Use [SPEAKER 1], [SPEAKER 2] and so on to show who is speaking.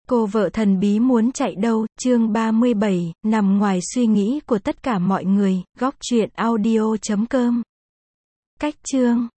[SPEAKER 1] Cô vợ thần bí muốn chạy đâu, chương 37, nằm ngoài suy nghĩ của tất cả mọi người, góc truyện audio.com. Cách chương